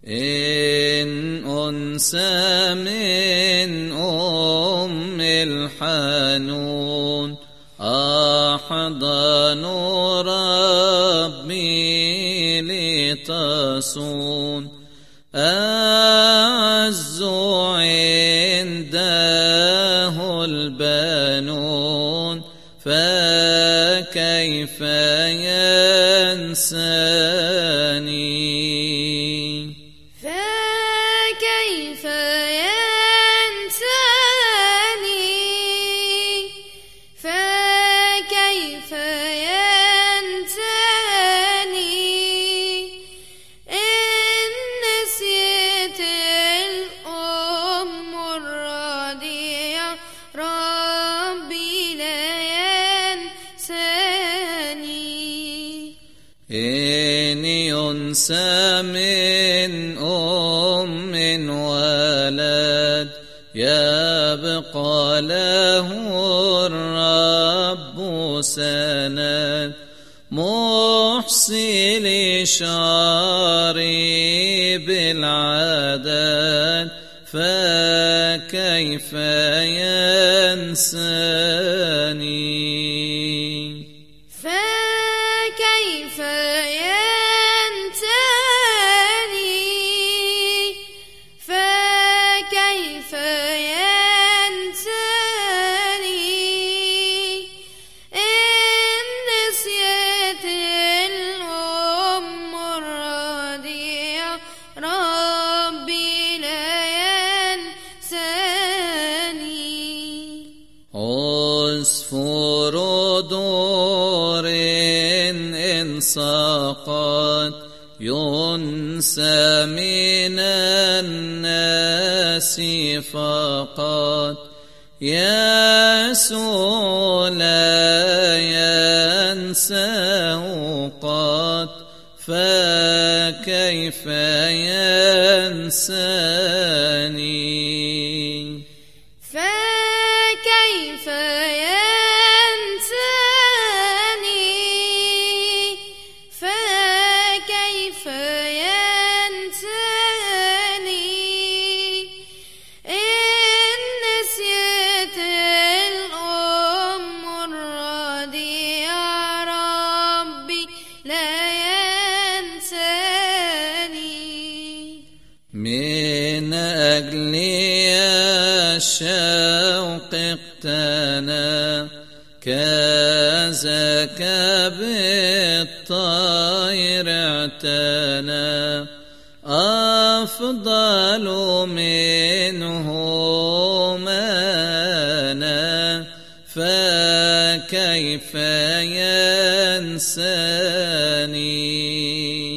إن أنسى من أم الحنون أحضن ربي لتصون أعز عنده البنون فكيف ينساني فكيف ينساني فكيف ينساني إن نسيت الأم الرضيعة ربي لا ينساني إن ينسى من أم ولد يبقى له الرب سند محصي لشعري بالعدد فكيف ينساني فكيف ينساني فكيف ينساني إن نسيت الأم الرضيعة ربي لا ينساني عصفور دور إن سقط ينسى من الناس فقط يسوع لا ينساه قط فكيف ينساني فكيف ينساني فكيف ينساني إن نسيت الأم الرضيعة ربي لا ينساني من أجل الشوق اقتنى كذاك بالطير اعتنى أفضل منه مانا فكيف ينساني